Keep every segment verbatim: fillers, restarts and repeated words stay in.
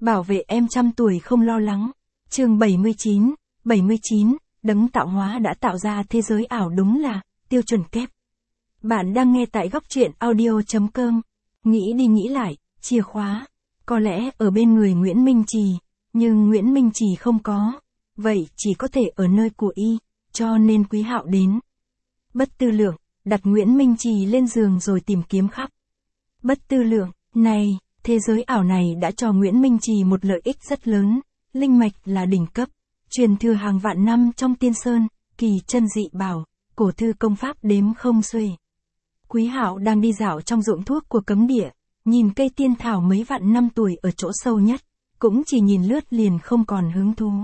Bảo vệ em trăm tuổi không lo lắng. Chương bảy mươi chín, bảy mươi chín, đấng tạo hóa đã tạo ra thế giới ảo đúng là tiêu chuẩn kép. Bạn đang nghe tại góc truyện audio chấm com. Nghĩ đi nghĩ lại, chìa khóa có lẽ ở bên người Nguyễn Minh Trì, nhưng Nguyễn Minh Trì không có. Vậy chỉ có thể ở nơi của y, cho nên Quý Hạo đến. Bất tư lượng, đặt Nguyễn Minh Trì lên giường rồi tìm kiếm khắp. Bất tư lượng, này, thế giới ảo này đã cho Nguyễn Minh Trì một lợi ích rất lớn. Linh mạch là đỉnh cấp, truyền thừa hàng vạn năm trong tiên sơn, kỳ chân dị bảo, cổ thư công pháp đếm không xuể. Quý Hạo đang đi dạo trong ruộng thuốc của cấm địa, nhìn cây tiên thảo mấy vạn năm tuổi ở chỗ sâu nhất, cũng chỉ nhìn lướt liền không còn hứng thú.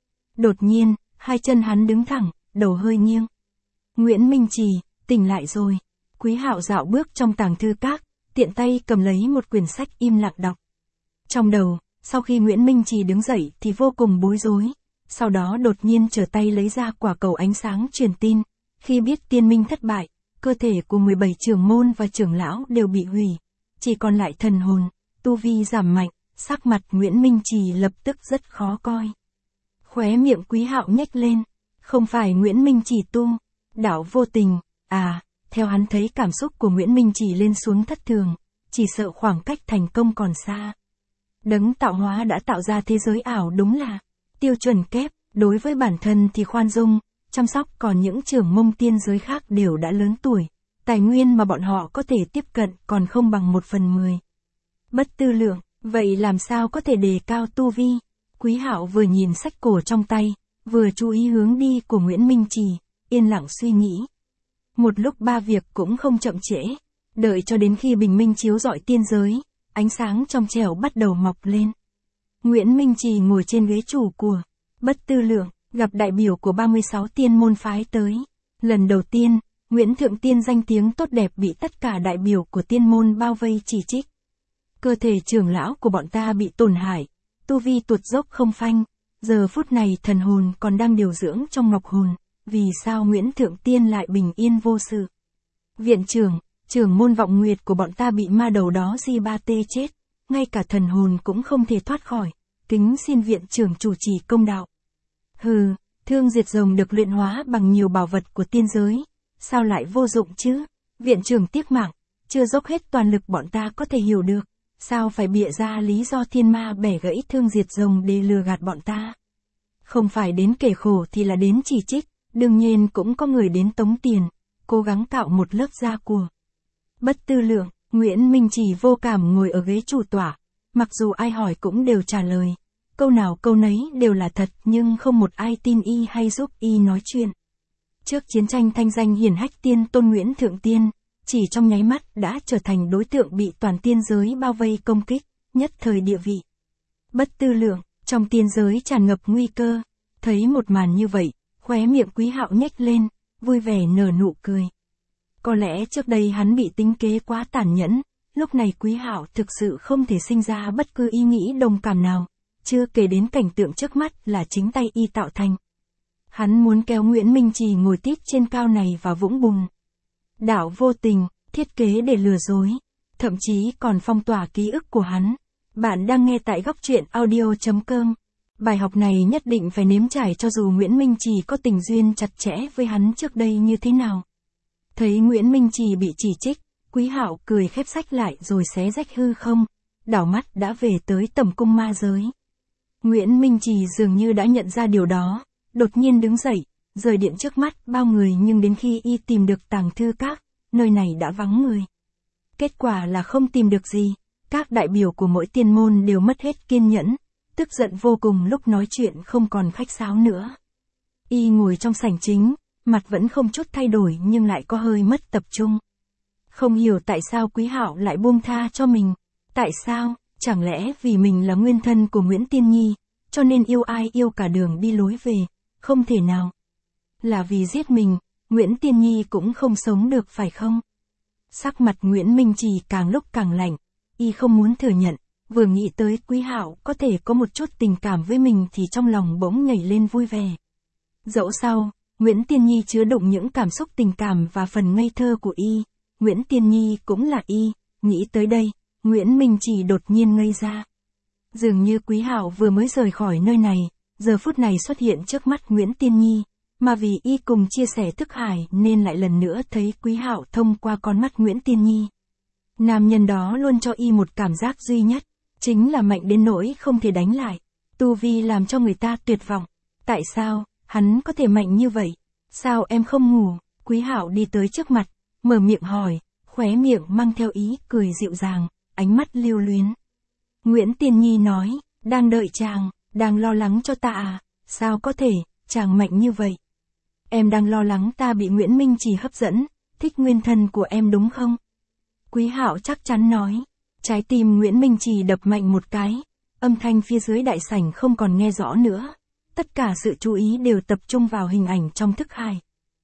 Đột nhiên, hai chân hắn đứng thẳng, đầu hơi nghiêng. Nguyễn Minh Trì, tỉnh lại rồi. Quý Hạo dạo bước trong tàng thư các, tiện tay cầm lấy một quyển sách im lặng đọc. Trong đầu, sau khi Nguyễn Minh Trì đứng dậy thì vô cùng bối rối, sau đó đột nhiên trở tay lấy ra quả cầu ánh sáng truyền tin. Khi biết tiên minh thất bại, cơ thể của mười bảy trưởng môn và trưởng lão đều bị hủy, chỉ còn lại thần hồn, tu vi giảm mạnh, sắc mặt Nguyễn Minh Trì lập tức rất khó coi. Khóe miệng Quý Hạo nhếch lên, không phải Nguyễn Minh Trì tu, đạo vô tình, à, theo hắn thấy cảm xúc của Nguyễn Minh Trì lên xuống thất thường, chỉ sợ khoảng cách thành công còn xa. Đấng tạo hóa đã tạo ra thế giới ảo đúng là tiêu chuẩn kép, đối với bản thân thì khoan dung, chăm sóc, còn những trưởng môn tiên giới khác đều đã lớn tuổi, tài nguyên mà bọn họ có thể tiếp cận còn không bằng một phần mười. Bất tư lượng, vậy làm sao có thể đề cao tu vi? Quý Hạo vừa nhìn sách cổ trong tay, vừa chú ý hướng đi của Nguyễn Minh Trì, yên lặng suy nghĩ. Một lúc ba việc cũng không chậm trễ, đợi cho đến khi bình minh chiếu rọi tiên giới, ánh sáng trong trẻo bắt đầu mọc lên. Nguyễn Minh Trì ngồi trên ghế chủ của Bất tư lượng, gặp đại biểu của ba mươi sáu tiên môn phái tới. Lần đầu tiên, Nguyễn Thượng Tiên danh tiếng tốt đẹp bị tất cả đại biểu của tiên môn bao vây chỉ trích. Cơ thể trưởng lão của bọn ta bị tổn hại, tu vi tuột dốc không phanh, giờ phút này thần hồn còn đang điều dưỡng trong ngọc hồn, vì sao Nguyễn Thượng Tiên lại bình yên vô sự? Viện trưởng, trưởng môn Vọng Nguyệt của bọn ta bị ma đầu đó di ba tê chết, ngay cả thần hồn cũng không thể thoát khỏi, kính xin viện trưởng chủ trì công đạo. Hừ, thương diệt rồng được luyện hóa bằng nhiều bảo vật của tiên giới, sao lại vô dụng chứ? Viện trưởng tiếc mạng, chưa dốc hết toàn lực bọn ta có thể hiểu được, sao phải bịa ra lý do thiên ma bẻ gãy thương diệt rồng để lừa gạt bọn ta? Không phải đến kể khổ thì là đến chỉ trích, đương nhiên cũng có người đến tống tiền, cố gắng cạo một lớp da của. Bất tư lượng, Nguyễn Minh Trì vô cảm ngồi ở ghế chủ tọa, mặc dù ai hỏi cũng đều trả lời. Câu nào câu nấy đều là thật nhưng không một ai tin y hay giúp y nói chuyện. Trước chiến tranh thanh danh hiển hách tiên tôn Nguyễn Thượng Tiên, chỉ trong nháy mắt đã trở thành đối tượng bị toàn tiên giới bao vây công kích, nhất thời địa vị. Bất tư lượng, trong tiên giới tràn ngập nguy cơ, thấy một màn như vậy, khóe miệng Quý Hạo nhếch lên, vui vẻ nở nụ cười. Có lẽ trước đây hắn bị tính kế quá tàn nhẫn, lúc này Quý Hạo thực sự không thể sinh ra bất cứ ý nghĩ đồng cảm nào. Chưa kể đến cảnh tượng trước mắt là chính tay y tạo thành. Hắn muốn kéo Nguyễn Minh Trì ngồi tít trên cao này vào vũng bùn. Đạo vô tình, thiết kế để lừa dối, thậm chí còn phong tỏa ký ức của hắn. Bạn đang nghe tại góc truyện audio chấm com. Bài học này nhất định phải nếm trải cho dù Nguyễn Minh Trì có tình duyên chặt chẽ với hắn trước đây như thế nào. Thấy Nguyễn Minh Trì bị chỉ trích, Quý Hạo cười khép sách lại rồi xé rách hư không, đảo mắt đã về tới tầm cung ma giới. Nguyễn Minh Trì dường như đã nhận ra điều đó, đột nhiên đứng dậy, rời điện trước mắt bao người, nhưng đến khi y tìm được tàng thư các, nơi này đã vắng người. Kết quả là không tìm được gì, các đại biểu của mỗi tiên môn đều mất hết kiên nhẫn, tức giận vô cùng lúc nói chuyện không còn khách sáo nữa. Y ngồi trong sảnh chính, mặt vẫn không chút thay đổi nhưng lại có hơi mất tập trung. Không hiểu tại sao Quý Hạo lại buông tha cho mình, tại sao? Chẳng lẽ vì mình là nguyên thân của Nguyễn Tiên Nhi, cho nên yêu ai yêu cả đường đi lối về, không thể nào. Là vì giết mình, Nguyễn Tiên Nhi cũng không sống được phải không? Sắc mặt Nguyễn Minh Trì càng lúc càng lạnh, y không muốn thừa nhận, vừa nghĩ tới Quý Hạo có thể có một chút tình cảm với mình thì trong lòng bỗng nhảy lên vui vẻ. Dẫu sao, Nguyễn Tiên Nhi chứa đựng những cảm xúc tình cảm và phần ngây thơ của y, Nguyễn Tiên Nhi cũng là y, nghĩ tới đây. Nguyễn Minh Trì đột nhiên ngây ra. Dường như Quý Hạo vừa mới rời khỏi nơi này, giờ phút này xuất hiện trước mắt Nguyễn Tiên Nhi, mà vì y cùng chia sẻ thức hải nên lại lần nữa thấy Quý Hạo thông qua con mắt Nguyễn Tiên Nhi. Nam nhân đó luôn cho y một cảm giác duy nhất, chính là mạnh đến nỗi không thể đánh lại. Tu vi làm cho người ta tuyệt vọng. Tại sao, hắn có thể mạnh như vậy? Sao em không ngủ? Quý Hạo đi tới trước mặt, mở miệng hỏi, khóe miệng mang theo ý cười dịu dàng, ánh mắt lưu luyến. Nguyễn Tiên Nhi nói, đang đợi chàng, đang lo lắng cho ta à? Sao có thể, chàng mạnh như vậy? Em đang lo lắng ta bị Nguyễn Minh Trì hấp dẫn, thích nguyên thân của em đúng không? Quý Hạo chắc chắn nói. Trái tim Nguyễn Minh Trì đập mạnh một cái, âm thanh phía dưới đại sảnh không còn nghe rõ nữa. Tất cả sự chú ý đều tập trung vào hình ảnh trong thức hải.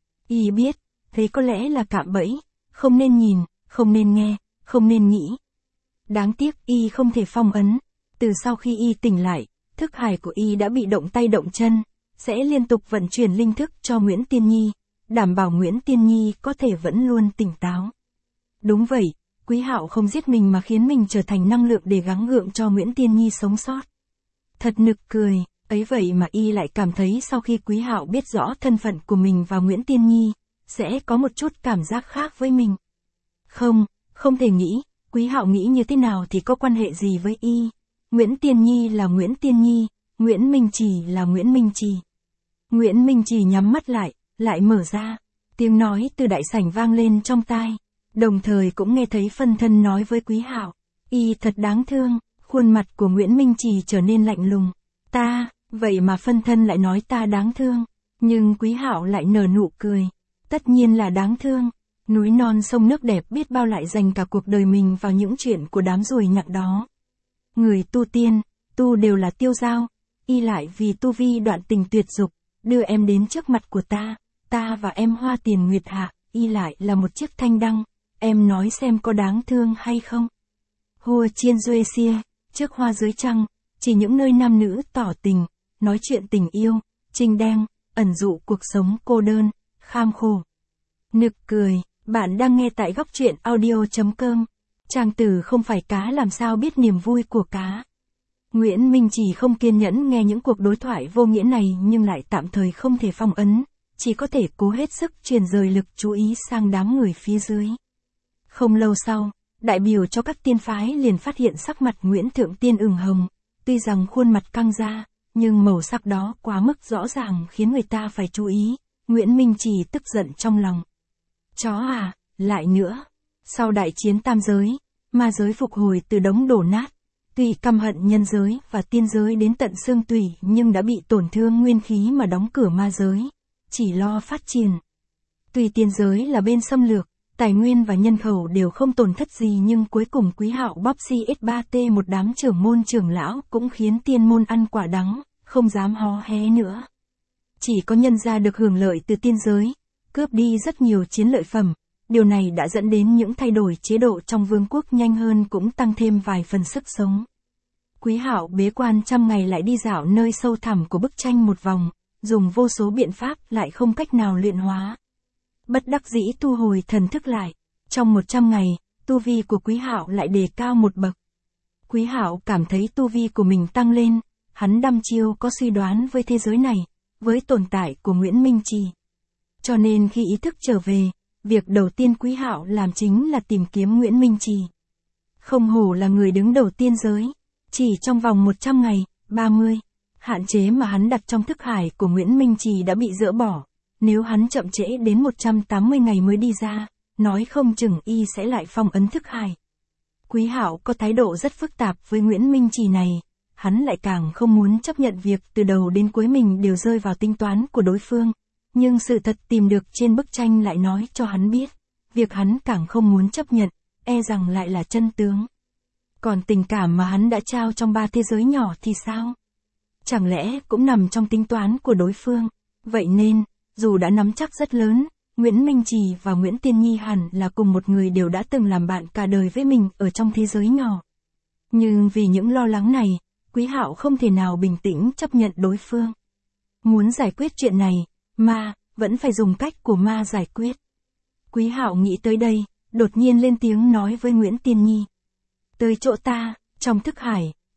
Y biết, thế có lẽ là cạm bẫy, không nên nhìn, không nên nghe, không nên nghĩ. Đáng tiếc Y không thể phong ấn. Từ sau khi Y tỉnh lại, thức hải của Y đã bị động tay động chân, sẽ liên tục vận chuyển linh thức cho Nguyễn Tiên Nhi, đảm bảo Nguyễn Tiên Nhi có thể vẫn luôn tỉnh táo. Đúng vậy, Quý Hạo không giết mình mà khiến mình trở thành năng lượng để gắng gượng cho Nguyễn Tiên Nhi sống sót. Thật nực cười, ấy vậy mà Y lại cảm thấy sau khi Quý Hạo biết rõ thân phận của mình và Nguyễn Tiên Nhi, sẽ có một chút cảm giác khác với mình. Không, không thể nghĩ, Quý Hạo nghĩ như thế nào thì có quan hệ gì với Y. Nguyễn Tiên Nhi là Nguyễn Tiên Nhi, Nguyễn Minh Trì là Nguyễn Minh Trì. Nguyễn Minh Trì nhắm mắt lại, lại mở ra, tiếng nói từ đại sảnh vang lên trong tai. Đồng thời cũng nghe thấy phân thân nói với Quý Hạo, Y thật đáng thương. Khuôn mặt của Nguyễn Minh Trì trở nên lạnh lùng. Ta, vậy mà phân thân lại nói ta đáng thương. Nhưng Quý Hạo lại nở nụ cười. Tất nhiên là đáng thương. Núi non sông nước đẹp biết bao lại dành cả cuộc đời mình vào những chuyện của đám ruồi nhặng đó. Người tu tiên, tu đều là tiêu dao. Y lại vì tu vi đoạn tình tuyệt dục, đưa em đến trước mặt của ta. Ta và em hoa tiền nguyệt hạ, Y lại là một chiếc thanh đăng. Em nói xem có đáng thương hay không? Hua chiên duê xia, trước hoa dưới trăng, chỉ những nơi nam nữ tỏ tình, nói chuyện tình yêu, trinh đen, ẩn dụ cuộc sống cô đơn, kham khổ. Nực cười, bạn đang nghe tại góc truyện audio chấm com. Chàng tử không phải cá làm sao biết niềm vui của cá. Nguyễn Minh Trì không kiên nhẫn nghe những cuộc đối thoại vô nghĩa này nhưng lại tạm thời không thể phong ấn, chỉ có thể cố hết sức truyền dời lực chú ý sang đám người phía dưới. Không lâu sau, đại biểu cho các tiên phái liền phát hiện sắc mặt Nguyễn Thượng Tiên ửng hồng, tuy rằng khuôn mặt căng ra, nhưng màu sắc đó quá mức rõ ràng khiến người ta phải chú ý. Nguyễn Minh Trì tức giận trong lòng. Chó à, lại nữa. Sau đại chiến tam giới, ma giới phục hồi từ đống đổ nát, tuy căm hận nhân giới và tiên giới đến tận xương tủy nhưng đã bị tổn thương nguyên khí mà đóng cửa ma giới, chỉ lo phát triển. Tuy tiên giới là bên xâm lược, tài nguyên và nhân khẩu đều không tổn thất gì nhưng cuối cùng Quý Hạo bóp xê ét ba tê một đám trưởng môn trưởng lão cũng khiến tiên môn ăn quả đắng, không dám hó hé nữa. Chỉ có nhân gia được hưởng lợi từ tiên giới, cướp đi rất nhiều chiến lợi phẩm, điều này đã dẫn đến những thay đổi chế độ trong vương quốc nhanh hơn cũng tăng thêm vài phần sức sống. Quý Hạo bế quan trăm ngày lại đi dạo nơi sâu thẳm của bức tranh một vòng, dùng vô số biện pháp lại không cách nào luyện hóa. Bất đắc dĩ thu hồi thần thức lại, trong một trăm ngày, tu vi của Quý Hạo lại đề cao một bậc. Quý Hạo cảm thấy tu vi của mình tăng lên, hắn đăm chiêu có suy đoán với thế giới này, với tồn tại của Nguyễn Minh Trì. Cho nên khi ý thức trở về, việc đầu tiên Quý Hạo làm chính là tìm kiếm Nguyễn Minh Trì. Không hổ là người đứng đầu tiên giới, chỉ trong vòng một trăm ngày, ba mươi, hạn chế mà hắn đặt trong thức hải của Nguyễn Minh Trì đã bị dỡ bỏ. Nếu hắn chậm trễ đến một trăm tám mươi ngày mới đi ra, nói không chừng y sẽ lại phong ấn thức hải. Quý Hạo có thái độ rất phức tạp với Nguyễn Minh Trì này, hắn lại càng không muốn chấp nhận việc từ đầu đến cuối mình đều rơi vào tính toán của đối phương. Nhưng sự thật tìm được trên bức tranh lại nói cho hắn biết, việc hắn càng không muốn chấp nhận, e rằng lại là chân tướng. Còn tình cảm mà hắn đã trao trong ba thế giới nhỏ thì sao? Chẳng lẽ cũng nằm trong tính toán của đối phương? Vậy nên, dù đã nắm chắc rất lớn, Nguyễn Minh Trì và Nguyễn Tiên Nhi hẳn là cùng một người đều đã từng làm bạn cả đời với mình ở trong thế giới nhỏ. Nhưng vì những lo lắng này, Quý Hạo không thể nào bình tĩnh chấp nhận đối phương. Muốn giải quyết chuyện này, ma, vẫn phải dùng cách của ma giải quyết. Quý Hạo nghĩ tới đây, đột nhiên lên tiếng nói với Nguyễn Tiên Nhi. Tới chỗ ta, trong thức hải,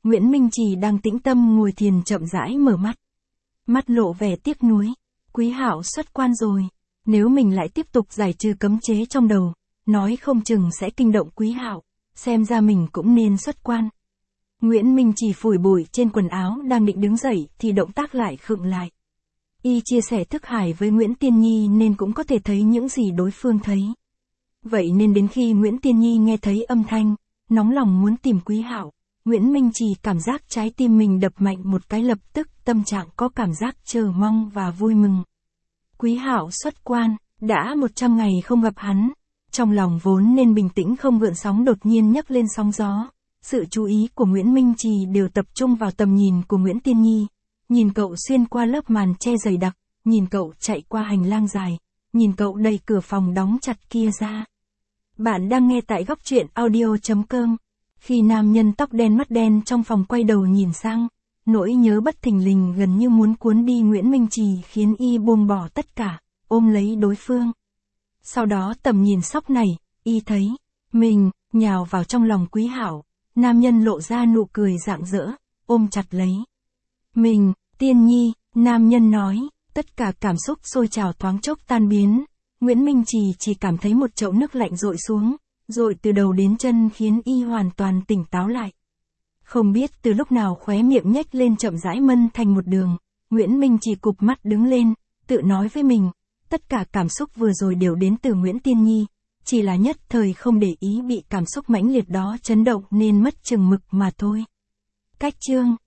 Nguyễn Minh Trì đang tĩnh tâm ngồi thiền chậm rãi mở mắt. Mắt lộ vẻ tiếc nuối. Quý Hạo xuất quan rồi. Nếu mình lại tiếp tục giải trừ cấm chế trong đầu, nói không chừng sẽ kinh động Quý Hạo. Xem ra mình cũng nên xuất quan. Nguyễn Minh Trì phủi bụi trên quần áo đang định đứng dậy thì động tác lại khựng lại. Y chia sẻ thức hải với Nguyễn Tiên Nhi nên cũng có thể thấy những gì đối phương thấy. Vậy nên đến khi Nguyễn Tiên Nhi nghe thấy âm thanh, nóng lòng muốn tìm Quý Hạo, Nguyễn Minh Trì cảm giác trái tim mình đập mạnh một cái, lập tức tâm trạng có cảm giác chờ mong và vui mừng. Quý Hạo xuất quan, đã một trăm ngày không gặp hắn. Trong lòng vốn nên bình tĩnh không gợn sóng đột nhiên nhấc lên sóng gió. Sự chú ý của Nguyễn Minh Trì đều tập trung vào tầm nhìn của Nguyễn Tiên Nhi. Nhìn cậu xuyên qua lớp màn che dày đặc, nhìn cậu chạy qua hành lang dài, nhìn cậu đẩy cửa phòng đóng chặt kia ra. Bạn đang nghe tại góc truyện audio chấm com. Khi nam nhân tóc đen mắt đen trong phòng quay đầu nhìn sang, nỗi nhớ bất thình lình gần như muốn cuốn đi Nguyễn Minh Trì khiến y buông bỏ tất cả, ôm lấy đối phương. Sau đó tầm nhìn sóc này, y thấy mình nhào vào trong lòng Quý Hạo. Nam nhân lộ ra nụ cười rạng rỡ, ôm chặt lấy mình. Tiên Nhi, nam nhân nói, tất cả cảm xúc sôi trào thoáng chốc tan biến. Nguyễn Minh Trì chỉ cảm thấy một chậu nước lạnh dội xuống, dội từ đầu đến chân khiến y hoàn toàn tỉnh táo lại. Không biết từ lúc nào khóe miệng nhếch lên chậm rãi mân thành một đường, Nguyễn Minh Trì cụp mắt đứng lên, tự nói với mình, tất cả cảm xúc vừa rồi đều đến từ Nguyễn Tiên Nhi, chỉ là nhất thời không để ý bị cảm xúc mãnh liệt đó chấn động nên mất chừng mực mà thôi. Cách chương